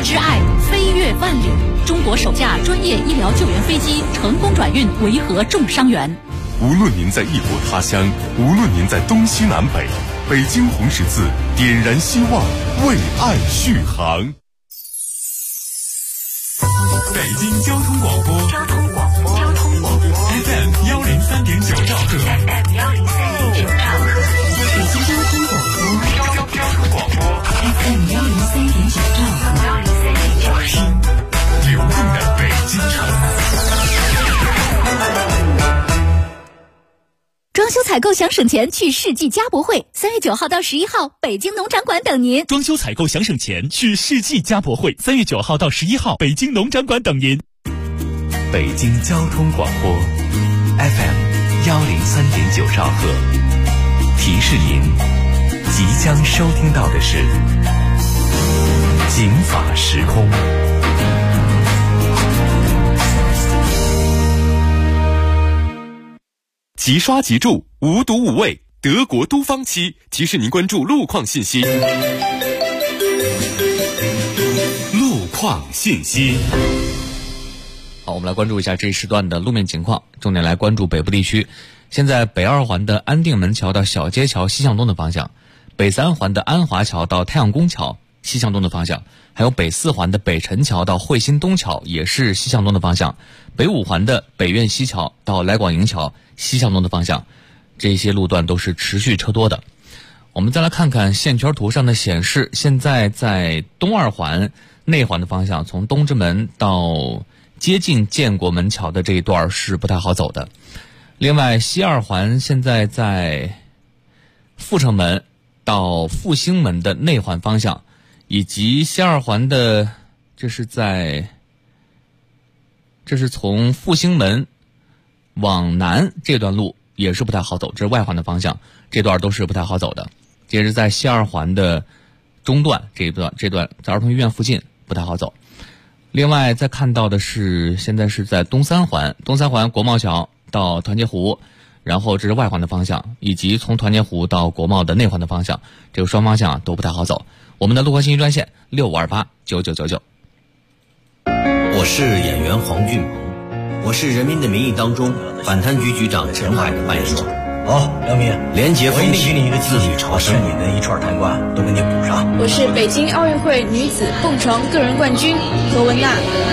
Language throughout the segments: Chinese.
之爱飞越万里，中国首架专业医疗救援飞机成功转运维和重伤员。 无论您在异国他乡，无论您在东西南北，北京红十字点燃希望，为爱续航。 北京交通广播FM 103.9兆赫， 北京交通广播FM 103.9兆赫， 听流动的北京城。 装修采购想省钱，去世纪家博会，3月9号到11号，北京农展馆等您。 装修采购想省钱，去世纪家博会，3月9号到11号，北京农展馆等您。 北京交通广播 FM 103.9兆赫，提示您即将收听到的是警法时空。 即刷即注，无毒无畏，德国都方漆提示您关注路况信息。路况信息。 好，我们来关注一下这一时段的路面情况，重点来关注北部地区。现在北2环的安定门桥到小街桥西向东的方向，北3环的安华桥到太阳宫桥西向东的方向，还有北4环的北辰桥到汇鑫东桥也是西向东的方向，北5环的北苑西桥到来广营桥西向东的方向，这些路段都是持续车多的。我们再来看看线圈图上的显示，现在在东2环内环的方向，从东直门到接近建国门桥的这一段是不太好走的。另外西2环现在在阜成门到复兴门的内环方向，以及西2环的这是从复兴门往南这段路也是不太好走，这是外环的方向，这段都是不太好走的。接着在西2环的中段这段在儿童医院附近不太好走。另外再看到的是现在是在东3环国贸桥到团结湖，然后这是外环的方向，以及从团结湖到国贸的内环的方向，这个双方向都不太好走。我们的路况信息专线65289999。 我是演员黄俊鹏，我是《人民的名义》当中反贪局局长陈海的扮演者。 好，梁明， 廉洁风气，自律我是你的一串贪官都给你补上。 我是北京奥运会女子蹦床个人冠军何文娜。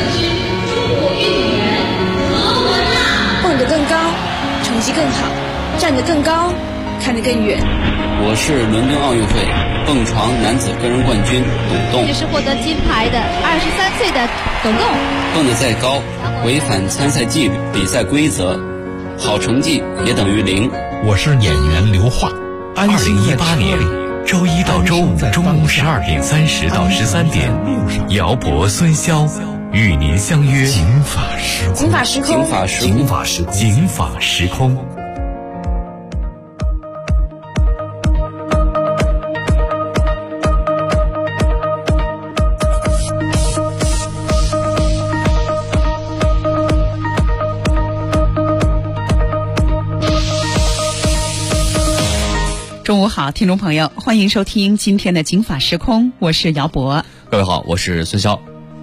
蹦得更高，成绩更好，站得更高，看得更远。 我是伦敦奥运会蹦床男子个人冠军董栋。 这是获得金牌的23岁的董栋。 蹦得再高，违反参赛纪律、比赛规则，好成绩也等于0。 我是演员刘桦。2018年周一到周五中午12点30到13点，姚博、孙潇与您相约警法时空。 中午好，听众朋友，欢迎收听今天的警法时空，我是姚博。 各位好，我是孙潇。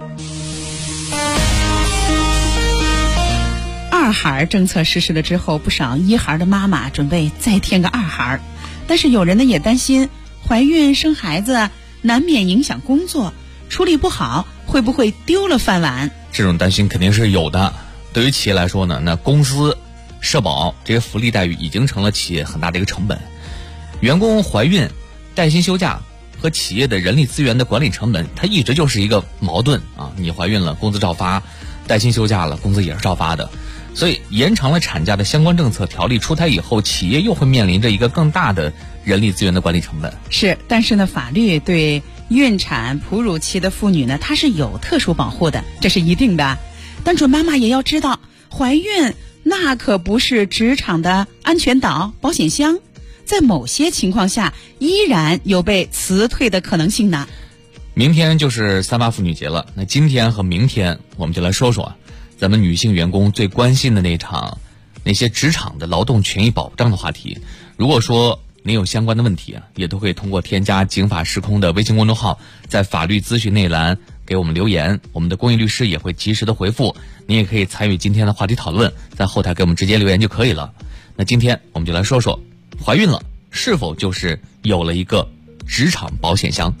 2孩政策实施了之后，不少1孩的妈妈准备再添个2孩，但是有人呢也担心怀孕生孩子难免影响工作，处理不好会不会丢了饭碗？ 这种担心肯定是有的。对于企业来说呢，那公司、社保这些福利待遇已经成了企业很大的一个成本。员工怀孕、带薪休假和企业的人力资源的管理成本，它一直就是一个矛盾啊！你怀孕了，工资照发；带薪休假了，工资也是照发的。所以，延长了产假的相关政策条例出台以后，企业又会面临着一个更大的人力资源的管理成本。 是，但是呢，法律对孕产、哺乳期的妇女呢，它是有特殊保护的，这是一定的。但准妈妈也要知道，怀孕那可不是职场的安全岛、保险箱。在某些情况下依然有被辞退的可能性呢。 明天就是3·8妇女节了，那今天和明天我们就来说说咱们女性员工最关心的那些职场的劳动权益保障的话题。如果说您有相关的问题也都可以通过添加警法时空的微信公众号，在法律咨询那栏给我们留言，我们的公益律师也会及时的回复。您也可以参与今天的话题讨论，在后台给我们直接留言就可以了。那今天我们就来说说，怀孕了是否就是有了一个职场保险箱？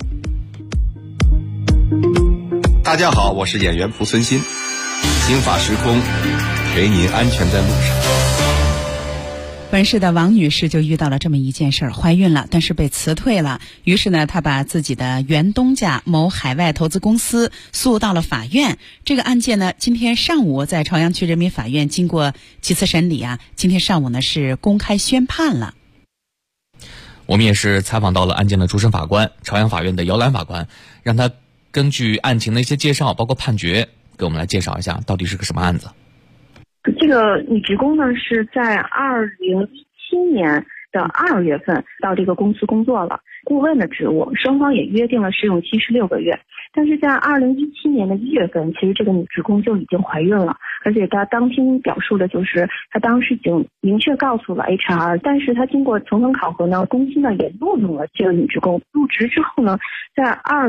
大家好，我是演员蒲存昕，心法时空，陪您安全在路上。 本市的王女士就遇到了这么一件事儿，怀孕了，但是被辞退了。于是呢，她把自己的原东家某海外投资公司诉到了法院。这个案件呢，今天上午在朝阳区人民法院经过几次审理啊，今天上午呢是公开宣判了。 我们也是采访到了案件的主审法官，朝阳法院的姚兰法官，让他根据案情的一些介绍，包括判决，给我们来介绍一下到底是个什么案子。 这个女职工呢是在2017年的2月份到这个公司工作了，顾问的职务，双方也约定了试用期是6个月。但是在2017年的1月份，其实这个女职工就已经怀孕了，而且她当天表述的就是她当时已经明确告诉了 HR， 但是她经过层层考核呢，公司呢也录用了这个女职工。入职之后呢，在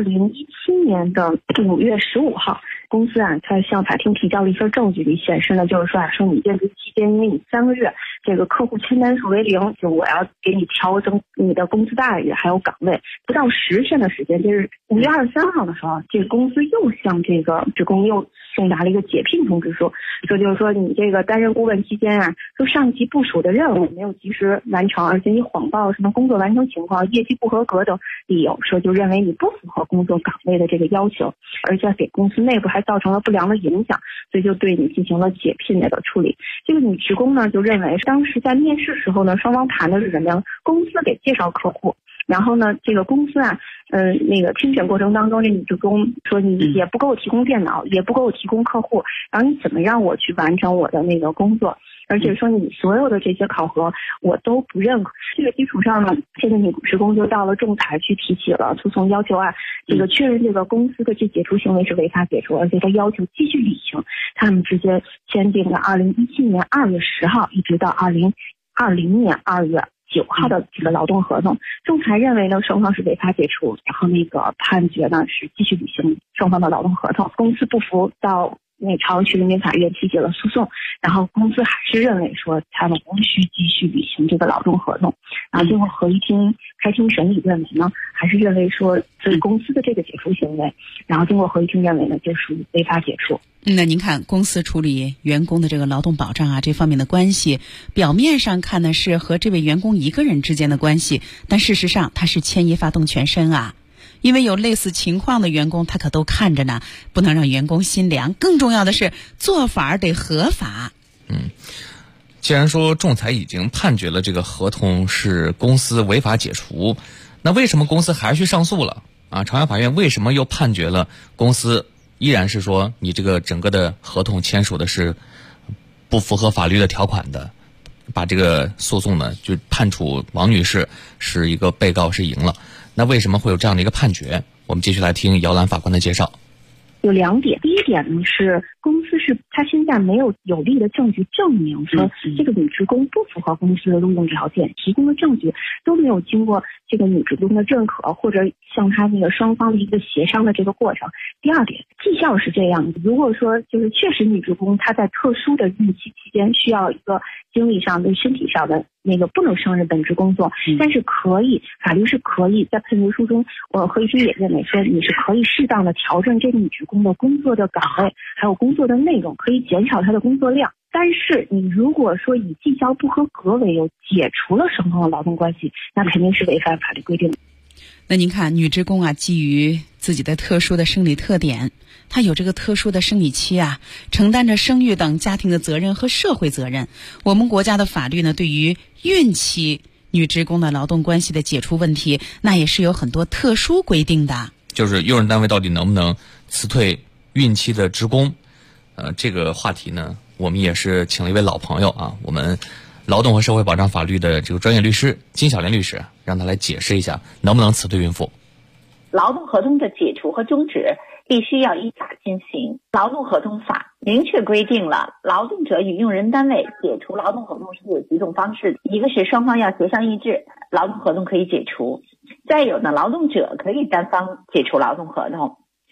2017年的5月15号，公司啊，他向法庭提交了一份证据，里显示呢，就是说说你任职期间，因为你3个月这个客户签单数为0，就我要给你调整你的工资待遇还有岗位，不到10天的时间，就是5月23号的时候，这个公司又向这个职工又送达了一个解聘通知书，说就是说你这个担任顾问期间啊，说上级部署的任务没有及时完成，而且你谎报什么工作完成情况、业绩不合格等理由，说就认为你不符合工作岗位的这个要求，而且给公司内部还造成了不良的影响，所以就对你进行了解聘的处理。这个女职工呢就认为当时在面试时候呢，双方谈的是什么呀？公司给介绍客户，然后呢这个公司啊那个听选过程当中，这女职工说你也不给我提供电脑，也不给我提供客户，然后你怎么让我去完成我的那个工作，而且说你所有的这些考核我都不认可。这个基础上呢，这个女职工就到了仲裁去提起了诉讼，要求啊这个确认这个公司的这解除行为是违法解除，而且她要求继续履行他们之间签订的2017年2月10号一直到2020年2月9号的这个劳动合同。仲裁认为呢，双方是违法解除，然后那个判决呢是继续履行双方的劳动合同。公司不服，到朝阳区人民法院提起了诉讼，然后公司还是认为说他们无需继续履行这个劳动合同。然后经过合议庭开庭审理认为呢，还是认为说这是公司的这个解除行为，然后经过合议庭认为呢，就属于违法解除。 那您看，公司处理员工的这个劳动保障啊，这方面的关系，表面上看呢是和这位员工一个人之间的关系，但事实上他是牵一发动全身啊。因为有类似情况的员工，他可都看着呢，不能让员工心凉。更重要的是，做法得合法。 既然说仲裁已经判决了这个合同是公司违法解除，那为什么公司还去上诉了啊？朝阳法院为什么又判决了公司依然是说你这个整个的合同签署的是不符合法律的条款的，把这个诉讼呢就判处王女士是一个被告是赢了？那为什么会有这样的一个判决？我们继续来听姚兰法官的介绍。 有2点，第一点呢是公司是他现在没有有力的证据证明说这个女职工不符合公司的录用条件，提供的证据都没有经过这个女职工的认可，或者向他那个双方的一个协商的这个过程。第二点，绩效是这样的，如果说就是确实女职工她在特殊的孕期期间需要一个精力上的身体上的那个不能胜任本职工作，但是可以法律是可以在判决书中，合议庭也认为说你是可以适当的调整这个女职工的工作的岗位还有工作的内容，可以减少她的工作量。但是你如果说以绩效不合格为由解除了双方的劳动关系，那肯定是违反法律规定的。 那您看，女职工啊，基于自己的特殊的生理特点，她有这个特殊的生理期啊，承担着生育等家庭的责任和社会责任。我们国家的法律呢，对于孕期女职工的劳动关系的解除问题，那也是有很多特殊规定的。 就是用人单位到底能不能辞退孕期的职工？这个话题呢，我们也是请了一位老朋友啊，我们劳动和社会保障法律的这个专业律师金小莲律师，让他来解释一下能不能辞退孕妇。 劳动合同的解除和终止必须要依法进行。劳动合同法明确规定了劳动者与用人单位解除劳动合同是有几种方式的，一个是双方要协商一致，劳动合同可以解除；再有呢，劳动者可以单方解除劳动合同。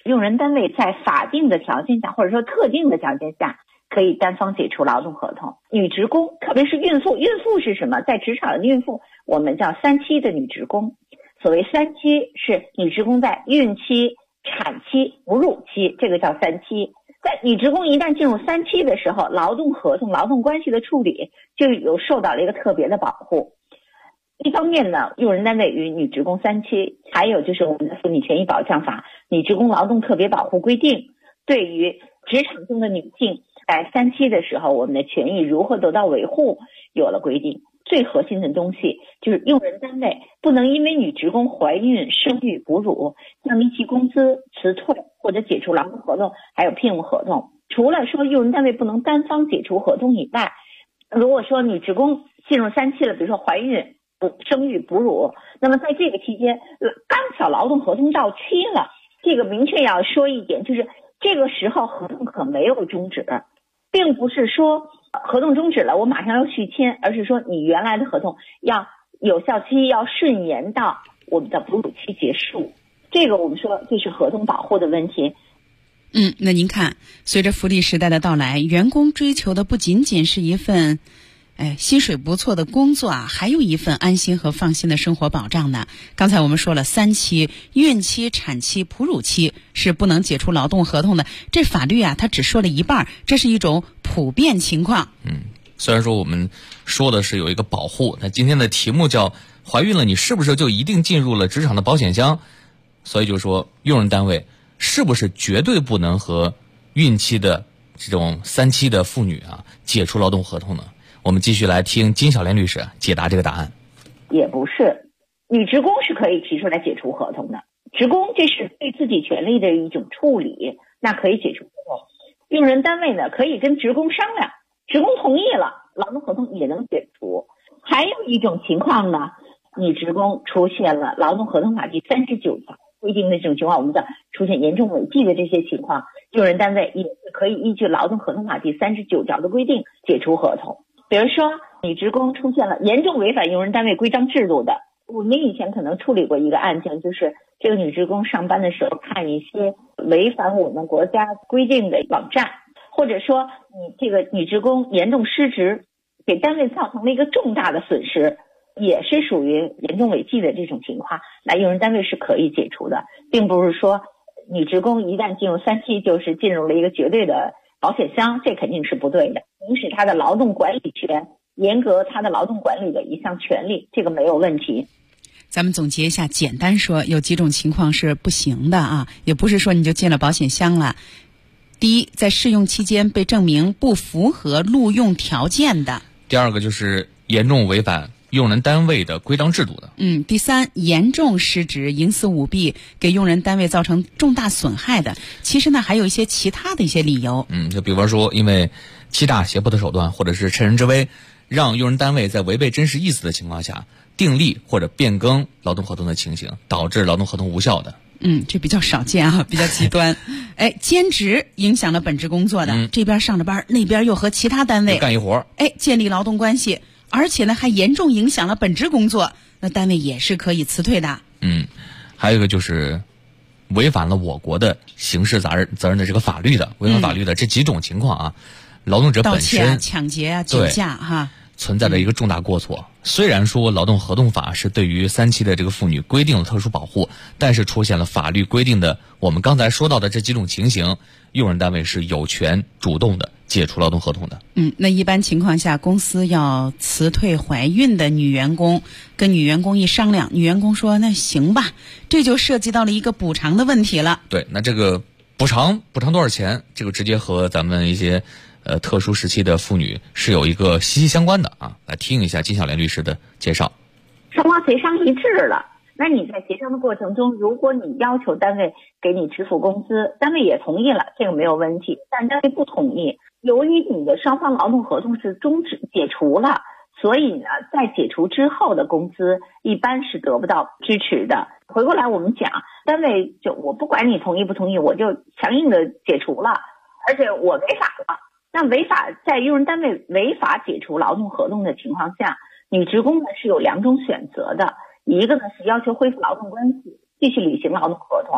用人单位在法定的条件下，或者说特定的条件下，可以单方解除劳动合同。女职工，特别是孕妇，孕妇是什么？在职场的孕妇，我们叫3期的女职工。所谓3期，是女职工在孕期、产期、哺乳期，这个叫3期。在女职工一旦进入3期的时候，劳动合同、劳动关系的处理就有受到了一个特别的保护。一方面呢，用人单位与女职工3期，还有就是我们的妇女权益保障法女职工劳动特别保护规定，对于职场中的女性在3期的时候，我们的权益如何得到维护有了规定。最核心的东西就是用人单位不能因为女职工怀孕、生育、哺乳降低其工资、辞退或者解除劳动合同，还有聘用合同。除了说用人单位不能单方解除合同以外，如果说女职工进入3期了，比如说怀孕、生育、哺乳，那么在这个期间刚巧劳动合同到期了，这个明确要说一点，就是这个时候合同可没有终止，并不是说合同终止了我马上要续签，而是说你原来的合同要有效期要顺延到我们的哺乳期结束。这个我们说这是合同保护的问题。 那您看，随着福利时代的到来，员工追求的不仅仅是一份薪水不错的工作啊，还有一份安心和放心的生活保障呢。刚才我们说了3期，孕期、产期、哺乳期是不能解除劳动合同的。这法律啊，它只说了一半，这是一种普遍情况。 虽然说我们说的是有一个保护，但今天的题目叫怀孕了，你是不是就一定进入了职场的保险箱？所以就说用人单位是不是绝对不能和孕期的这种3期的妇女啊解除劳动合同呢？我们继续来听金小莲律师解答这个答案。 也不是，女职工是可以提出来解除合同的。职工这是对自己权利的一种处理，那可以解除合同。用人单位呢可以跟职工商量，职工同意了，劳动合同也能解除。还有一种情况呢，女职工出现了劳动合同法第39条规定的这种情况，我们叫出现严重违纪的这些情况，用人单位也是可以依据劳动合同法第39条的规定解除合同。比如说女职工出现了严重违反用人单位规章制度的，我们以前可能处理过一个案件，就是这个女职工上班的时候看一些违反我们国家规定的网站，或者说你这个女职工严重失职，给单位造成了一个重大的损失，也是属于严重违纪的这种情况，那用人单位是可以解除的，并不是说女职工一旦进入3期就是进入了一个绝对的保险箱，这肯定是不对的。行使他的劳动管理权，严格他的劳动管理的一项权利，这个没有问题。 咱们总结一下，简单说有几种情况是不行的啊，也不是说你就进了保险箱了。第一，在试用期间被证明不符合录用条件的。 第二个就是严重违反用人单位的规章制度的。 第三，严重失职、营私舞弊，给用人单位造成重大损害的。其实呢，还有一些其他的一些理由。 就比方说，因为欺诈、胁迫的手段，或者是趁人之危，让用人单位在违背真实意思的情况下订立或者变更劳动合同的情形，导致劳动合同无效的。 这比较少见啊，比较极端。兼职影响了本职工作的，这边上着班，那边又和其他单位干一活， 建立劳动关系，而且呢还严重影响了本职工作，那单位也是可以辞退的。 还有一个就是违反了我国的刑事责任的这个法律的，违反法律的这几种情况啊，劳动者本身盗窃、抢劫啊、酒驾哈， 存在着一个重大过错。虽然说劳动合同法是对于3期的这个妇女规定了特殊保护，但是出现了法律规定的我们刚才说到的这几种情形，用人单位是有权主动的解除劳动合同的。 那一般情况下，公司要辞退怀孕的女员工，跟女员工一商量，女员工说那行吧，这就涉及到了一个补偿的问题了。 对，那这个补偿多少钱，这个直接和咱们一些特殊时期的妇女是有一个息息相关的啊。来听一下金小莲律师的介绍。 双方协商一致了，那你在协商的过程中，如果你要求单位给你支付工资，单位也同意了，这个没有问题。但单位不同意，由于你的双方劳动合同是终止解除了，所以呢，在解除之后的工资一般是得不到支持的。回过来我们讲，单位就我不管你同意不同意，我就强硬的解除了，而且我违法了。那在用人单位违法解除劳动合同的情况下，女职工呢是有2种选择的，一个呢是要求恢复劳动关系，继续履行劳动合同，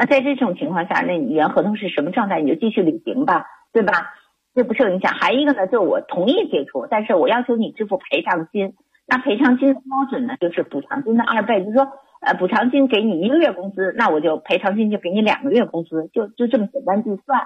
那在这种情况下，那你原合同是什么状态，你就继续履行吧，对吧？这不受影响。还一个呢，就是我同意解除，但是我要求你支付赔偿金。那赔偿金的标准呢，就是补偿金的2倍，就是说，补偿金给你1个月工资，那我就赔偿金就给你2个月工资，就这么简单计算。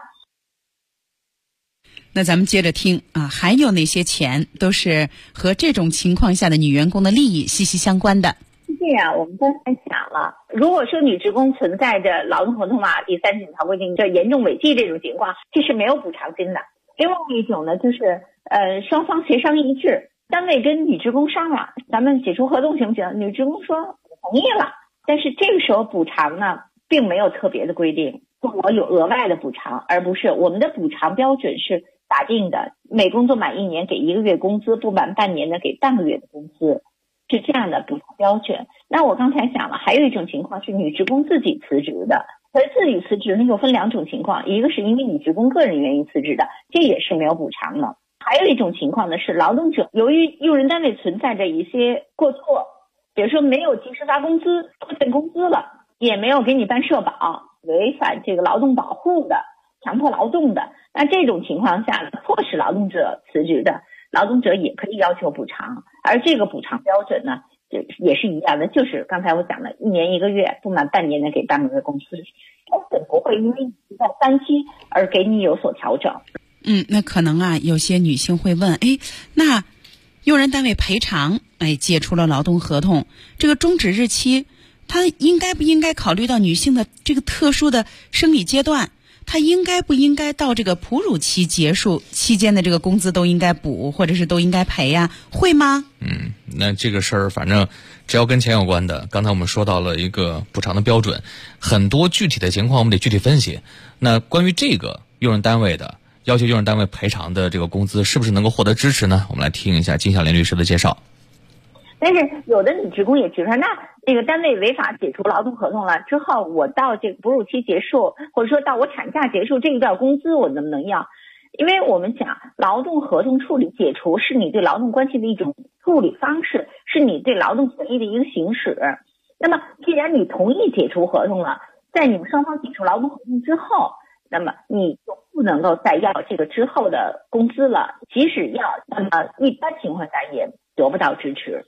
那咱们接着听啊，还有哪些钱都是和这种情况下的女员工的利益息息相关的？ 是这样，我们刚才讲了，如果说女职工存在着劳动合同法第30条规定的严重违纪这种情况，这是没有补偿金的。另外一种呢，就是双方协商一致，单位跟女职工商量，咱们解除合同行不行？女职工说我同意了，但是这个时候补偿呢，并没有特别的规定，我有额外的补偿，而不是我们的补偿标准是打定的，每工作满1年给1个月工资，不满半年的给半个月的工资，是这样的补偿标准。那我刚才讲了，还有一种情况是女职工自己辞职的，而自己辞职呢又分2种情况，一个是因为女职工个人原因辞职的，这也是没有补偿的。还有一种情况呢，是劳动者由于用人单位存在着一些过错，比如说没有及时发工资，拖欠工资了，也没有给你办社保，违反这个劳动保护的，强迫劳动的，那这种情况下迫使劳动者辞职的，劳动者也可以要求补偿。而这个补偿标准呢，也是一样的，就是刚才我讲的1年1个月，不满半年的给半个月工资，标准不会因为你在3期而给你有所调整。 那可能啊，有些女性会问，那用人单位赔偿，解除了劳动合同，这个终止日期，它应该不应该考虑到女性的这个特殊的生理阶段？它应该不应该到这个哺乳期结束期间的这个工资都应该补，或者是都应该赔呀？会吗？ 那这个事儿反正只要跟钱有关的，刚才我们说到了一个补偿的标准，很多具体的情况我们得具体分析。那关于这个用人单位的要求用人单位赔偿的这个工资是不是能够获得支持呢？我们来听一下金小莲律师的介绍。 但是有的女职工也指出，那这个单位违法解除劳动合同了之后，我到这个哺乳期结束，或者说到我产假结束这一段工资我能不能要？因为我们讲劳动合同处理解除是你对劳动关系的一种处理方式，是你对劳动权益的一个行使。那么既然你同意解除合同了，在你们双方解除劳动合同之后，那么你就不能够再要这个之后的工资了，即使要，那么一般情况下也得不到支持。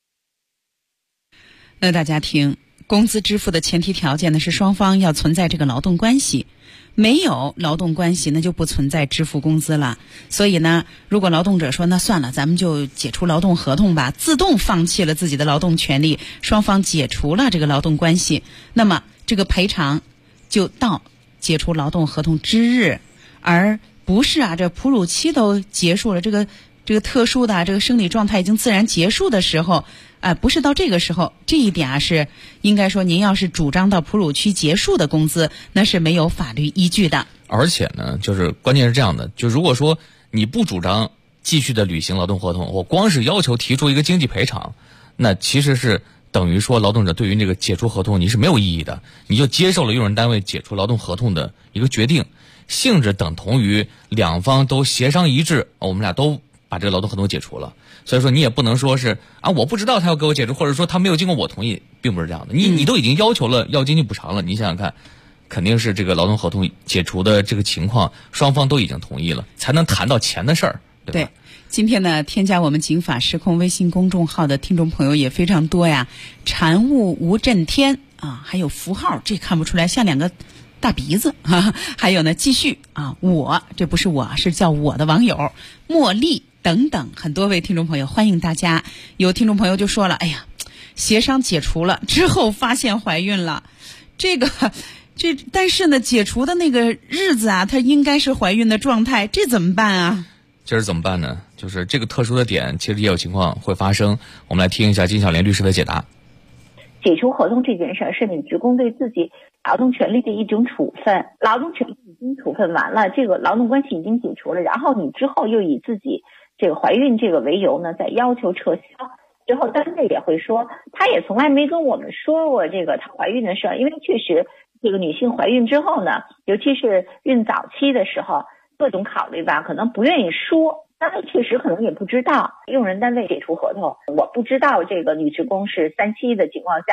那大家听，工资支付的前提条件呢是双方要存在这个劳动关系，没有劳动关系那就不存在支付工资了。所以呢，如果劳动者说那算了，咱们就解除劳动合同吧，自动放弃了自己的劳动权利，双方解除了这个劳动关系，那么这个赔偿就到解除劳动合同之日，而不是这哺乳期都结束了，这个特殊的这个生理状态已经自然结束的时候，不是到这个时候，这一点是应该说，您要是主张到哺乳期结束的工资，那是没有法律依据的。 而且呢，就是关键是这样的，就如果说你不主张继续的履行劳动合同，我光是要求提出一个经济赔偿，那其实是等于说劳动者对于这个解除合同你是没有意义的，你就接受了用人单位解除劳动合同的一个决定，性质等同于两方都协商一致，我们俩都把这个劳动合同解除了。所以说你也不能说是我不知道他要给我解除，或者说他没有经过我同意，并不是这样的。你都已经要求了要经济补偿了，你想想看，肯定是这个劳动合同解除的这个情况，双方都已经同意了，才能谈到钱的事儿，对吧？ 对，今天呢，添加我们警法时空微信公众号的听众朋友也非常多呀，禅悟无震天还有符号，这看不出来，像2个大鼻子还有呢，继续我，这不是我，是叫我的网友茉莉等等很多位听众朋友，欢迎大家。有听众朋友就说了，协商解除了之后发现怀孕了，但是呢，解除的那个日子它应该是怀孕的状态，这怎么办啊？ 这是怎么办呢？就是这个特殊的点，其实也有情况会发生。我们来听一下金小莲律师的解答。 解除合同这件事是女职工对自己劳动权利的一种处分，劳动权利已经处分完了，这个劳动关系已经解除了，然后你之后又以自己这个怀孕这个为由呢，再要求撤销，之后单位也会说，他也从来没跟我们说过这个她怀孕的事儿，因为确实这个女性怀孕之后呢，尤其是孕早期的时候，各种考虑吧，可能不愿意说。单位确实可能也不知道，用人单位解除合同，我不知道这个女职工是3期的情况下，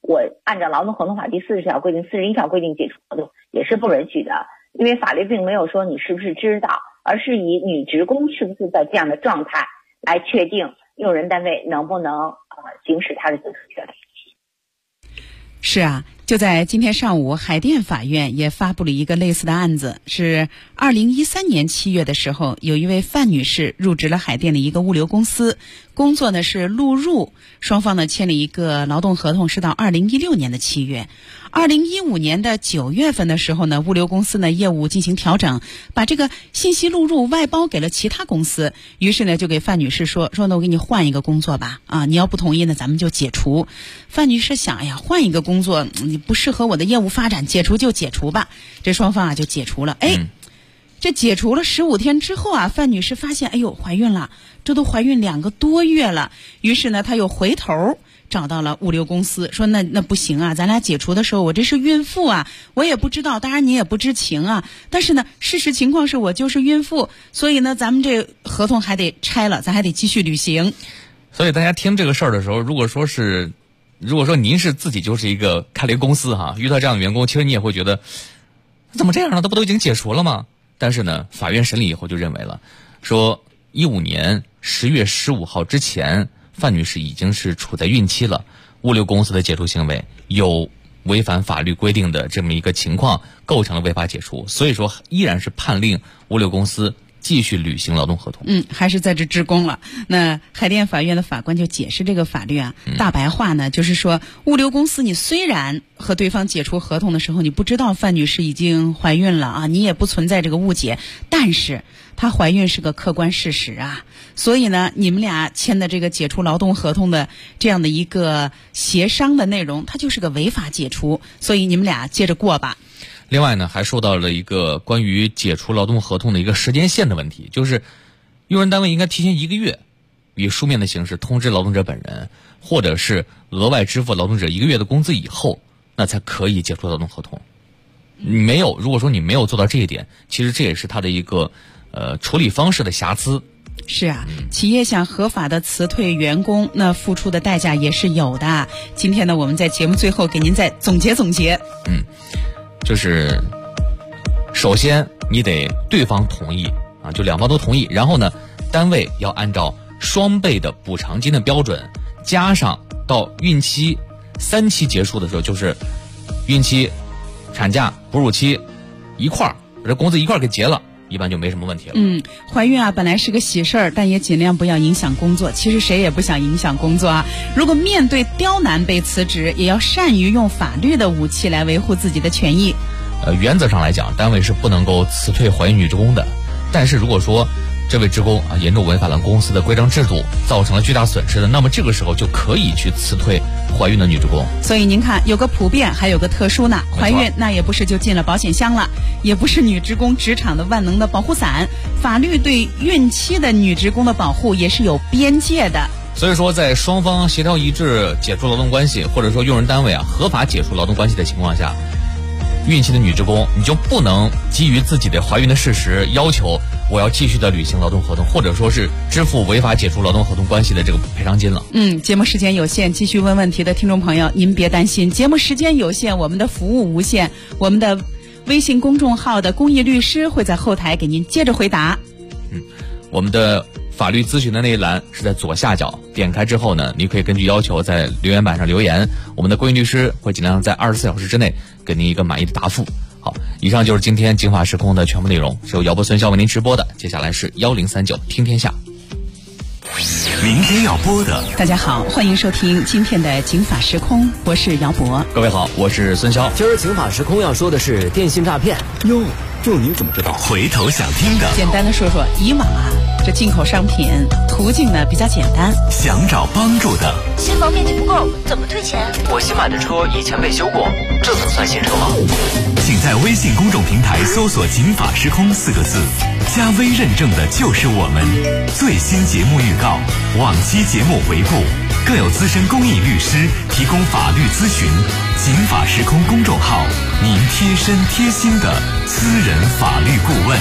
我按照劳动合同法第40条规定、41条规定解除合同也是不允许的，因为法律并没有说你是不是知道，而是以女职工是不是在这样的状态来确定用人单位能不能行使他的解除权利。 是啊，就在今天上午，海淀法院也发布了一个类似的案子，是2013年7月的时候，有一位范女士入职了海淀的一个物流公司，工作呢是录入，双方呢签了一个劳动合同，是到2016年的7月。2015年的9月份的时候呢，物流公司呢业务进行调整，把这个信息录入外包给了其他公司，于是呢就给范女士说那我给你换一个工作吧，你要不同意呢咱们就解除。范女士想，换一个工作你不适合我的业务发展，解除就解除吧。这双方就解除了。这解除了15天之后范女士发现怀孕了，这都怀孕2个多月了，于是呢她又回头找到了物流公司，说那不行咱俩解除的时候我这是孕妇我也不知道，当然你也不知情但是呢事实情况是我就是孕妇，所以呢咱们这合同还得拆了，咱还得继续履行。 所以大家听这个事儿的时候，如果说您是自己就是一个开了一个公司遇到这样的员工，其实你也会觉得怎么这样呢？这不都已经解除了吗？但是呢法院审理以后就认为了，说15年10月15号之前范女士已经是处在孕期了，物流公司的解除行为有违反法律规定的这么一个情况，构成了违法解除，所以说依然是判令物流公司继续履行劳动合同。 还是在这职工了。那海淀法院的法官就解释这个法律大白话呢，就是说物流公司你虽然和对方解除合同的时候你不知道范女士已经怀孕了你也不存在这个误解，但是她怀孕是个客观事实所以呢你们俩签的这个解除劳动合同的这样的一个协商的内容，它就是个违法解除，所以你们俩接着过吧。 另外呢还说到了一个关于解除劳动合同的一个时间线的问题，就是用人单位应该提前1个月以书面的形式通知劳动者本人，或者是额外支付劳动者1个月的工资以后，那才可以解除劳动合同。如果说你没有做到这一点，其实这也是他的一个处理方式的瑕疵。 是企业想合法的辞退员工，那付出的代价也是有的。今天呢我们在节目最后给您再总结总结。 就是首先你得对方同意就2方都同意，然后呢单位要按照双倍的补偿金的标准，加上到孕期3期结束的时候，就是孕期、产假、哺乳期一块儿，这工资一块儿给结了，一般就没什么问题了。 怀孕本来是个喜事儿，但也尽量不要影响工作。其实谁也不想影响工作如果面对刁难被辞职，也要善于用法律的武器来维护自己的权益。 原则上来讲，单位是不能够辞退怀孕女职工的。但是如果说这位职工严重违反了公司的规章制度，造成了巨大损失的，那么这个时候就可以去辞退怀孕的女职工。 所以您看，有个普遍，还有个特殊呢。怀孕那也不是就进了保险箱了，也不是女职工职场的万能的保护伞。法律对孕期的女职工的保护也是有边界的。 所以说，在双方协调一致解除劳动关系，或者说用人单位合法解除劳动关系的情况下，孕期的女职工你就不能基于自己的怀孕的事实要求我要继续的履行劳动合同，或者说是支付违法解除劳动合同关系的这个赔偿金了。 节目时间有限，继续问问题的听众朋友您别担心，节目时间有限，我们的服务无限，我们的微信公众号的公益律师会在后台给您接着回答。 我们的法律咨询的那一栏是在左下角，点开之后呢，你可以根据要求在留言板上留言，我们的公益律师会尽量在24小时之内给您一个满意的答复。好，以上就是今天警法时空的全部内容，是由姚波孙骁为您直播的。接下来是1039听天下。 明天要播的， 大家好，欢迎收听今天的警法时空，我是姚博。 各位好，我是孙骁。 今儿警法时空要说的是电信诈骗。 哟，这您怎么知道？回头想听的， 简单的说说，以往这进口商品途径呢比较简单， 想找帮助的， 新房面积不够怎么退钱？ 我新买的车以前被修过，这能算新车吗？ 请在微信公众平台搜索警法时空4个字，加微认证的就是我们。最新节目预告，往期节目回顾，更有资深公益律师提供法律咨询。警法时空公众号，您贴身贴心的私人法律顾问。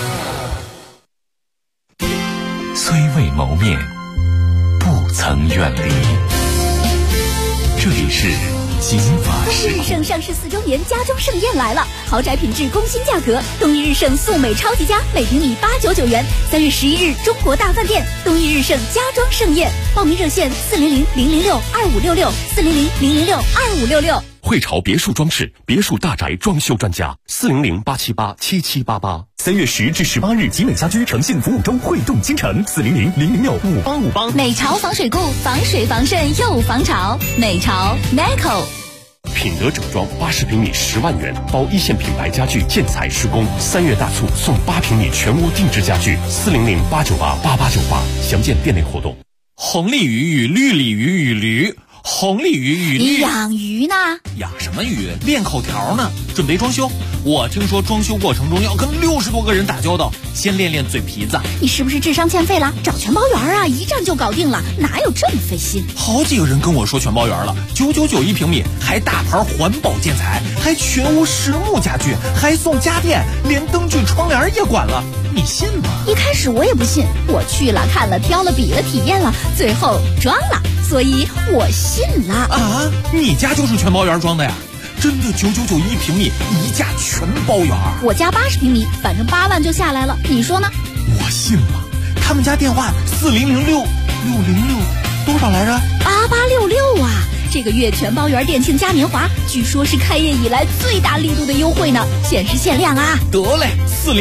虽未谋面，不曾远离。这里是金法时日盛上市4周年家装盛宴来了，豪宅品质工薪价格，东义日盛素美超级家每平米899元。3月11日中国大饭店东义日盛家装盛宴，报名热线400-006-2566 400-006-2566。 汇潮别墅装饰，别墅大宅装修专家，400-878-7788。3月10至18日，集美家居诚信服务周汇动京城，400-006-5858。 美潮防水固，防水防渗又防潮。美潮 Meco。 品德整装80平米10万元，包一线品牌家具建材施工。3月大促送8平米全屋定制家具，400-898-8898。详见店内活动。 红鲤鱼与绿鲤鱼与驴。红鲤鱼与你养鱼呢？ 养什么鱼？练口条呢，准备装修。我听说装修过程中要跟60多个人打交道，先练练嘴皮子。 你是不是智商欠费了？找全包园啊，一站就搞定了，哪有这么费心？ 好几个人跟我说全包园了，999一平米，还大牌环保建材，还全屋实木家具，还送家电，连灯具窗帘也管了，你信吗？ 一开始我也不信，我去了看了挑了比了体验了，最后装了，所以我信了啊！你家就是全包园装的呀？真的999一平米，一价全包园。 我家80平米，反正8万就下来了，你说呢？ 我信了。他们家电话4006606多少来着 ？8866啊！这个月全包园店庆嘉年华，据说是开业以来最大力度的优惠呢，限时限量啊！ 得嘞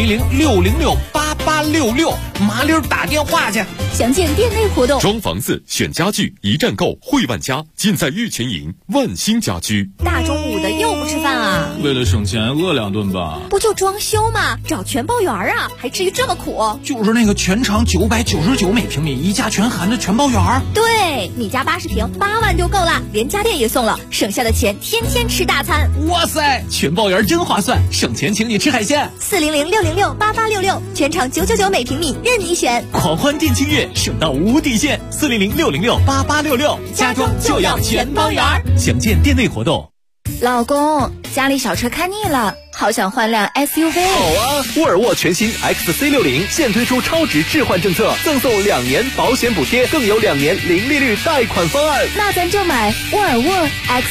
，400-606-8866，麻溜打电话去。 详见店内活动。 装房子选家具，一站购汇万家，尽在玉泉营万兴家居。 大中午的又不吃饭啊？ 为了省钱饿2顿吧。 不就装修吗？找全包园啊，还至于这么苦？ 就是那个全长999每平米，一价全含的全包园。 对，你家80平8万就够了，连家电也送了，省下的钱天天吃大餐。 哇塞，全包园真划算，省钱请你吃海鲜。 400-606-8866，全场999每平米，任你选。 狂欢店庆月，省到无底线。400-606-8866，家装就要全包园。详见店内活动。 老公，家里小车开腻了，好想换辆 SUV。 好啊，沃尔沃全新 XC60现推出超值置换政策，赠送2年保险补贴，更有2年零利率贷款方案。 那咱就买沃尔沃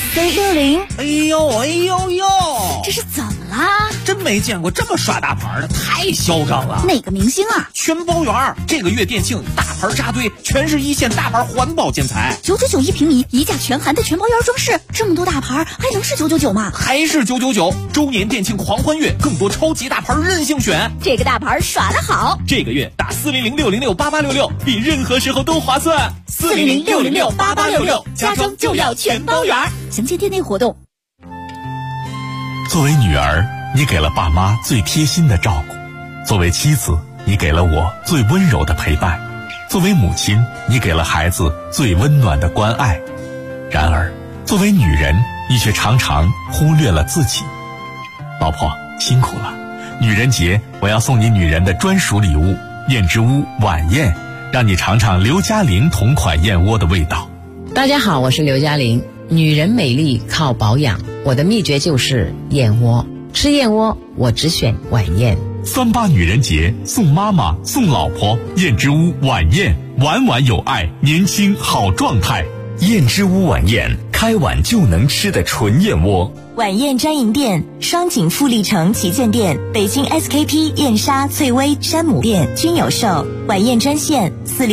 XC60。 哎呦， 这是怎么啦？ 真没见过这么耍大牌的，太嚣张了。 哪个明星啊？ 全包园，这个月店庆大牌扎堆，全是一线大牌环保建材。 999一平米，一价全含的全包园装饰，这么多大牌还能是999吗？ 还是999。周年店庆狂欢月，更多超级大牌任性选。 这个大牌耍得好， 这个月打400-606-8866，比任何时候都划算。 400-606-8866，家装就要全包园。详见店内活动。 作为女儿，你给了爸妈最贴心的照顾；作为妻子，你给了我最温柔的陪伴；作为母亲，你给了孩子最温暖的关爱。然而，作为女人，你却常常忽略了自己。老婆，辛苦了！女人节，我要送你女人的专属礼物——燕之屋晚宴，让你尝尝刘嘉玲同款燕窝的味道。 大家好，我是刘嘉玲。女人美丽靠保养，我的秘诀就是燕窝。吃燕窝，我只选晚宴。 38女人节，送妈妈，送老婆，燕之屋晚宴，晚晚有爱，年轻好状态。 燕之屋晚宴，开碗就能吃的纯燕窝。 晚宴专营店：双井富力城旗舰店、北京 SKP 燕莎、翠微、山姆店均有售。晚宴专线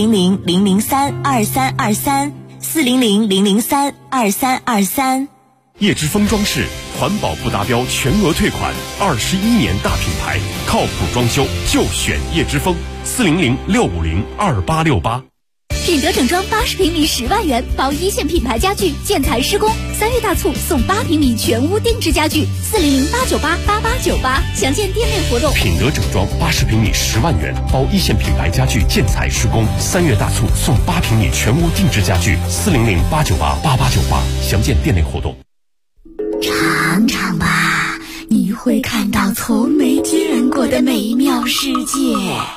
400-003-2323，400-003-2323。 叶之峰装饰，环保不达标全额退款，21年大品牌，靠谱装修就选叶之峰。400-650-2868。 品德整装80平米10万元，包一线品牌家具建材施工。3月大促送8平米全屋定制家具，400-898-8898。详见店内活动。 品德整装80平米10万元，包一线品牌家具建材施工。3月大促送8平米全屋定制家具，400-898-8898。详见店内活动。 尝尝吧，你会看到从没见过的美妙世界。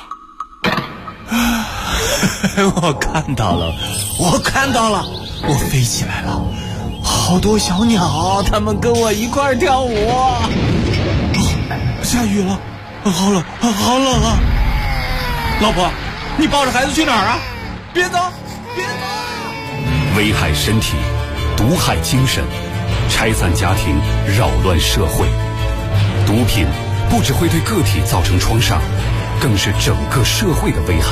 我看到了，我飞起来了，好多小鸟，它们跟我一块跳舞。下雨了，好冷啊！老婆，你抱着孩子去哪儿啊？别走！ 危害身体，毒害精神， 拆散家庭，扰乱社会。毒品不只会对个体造成创伤，更是整个社会的危害。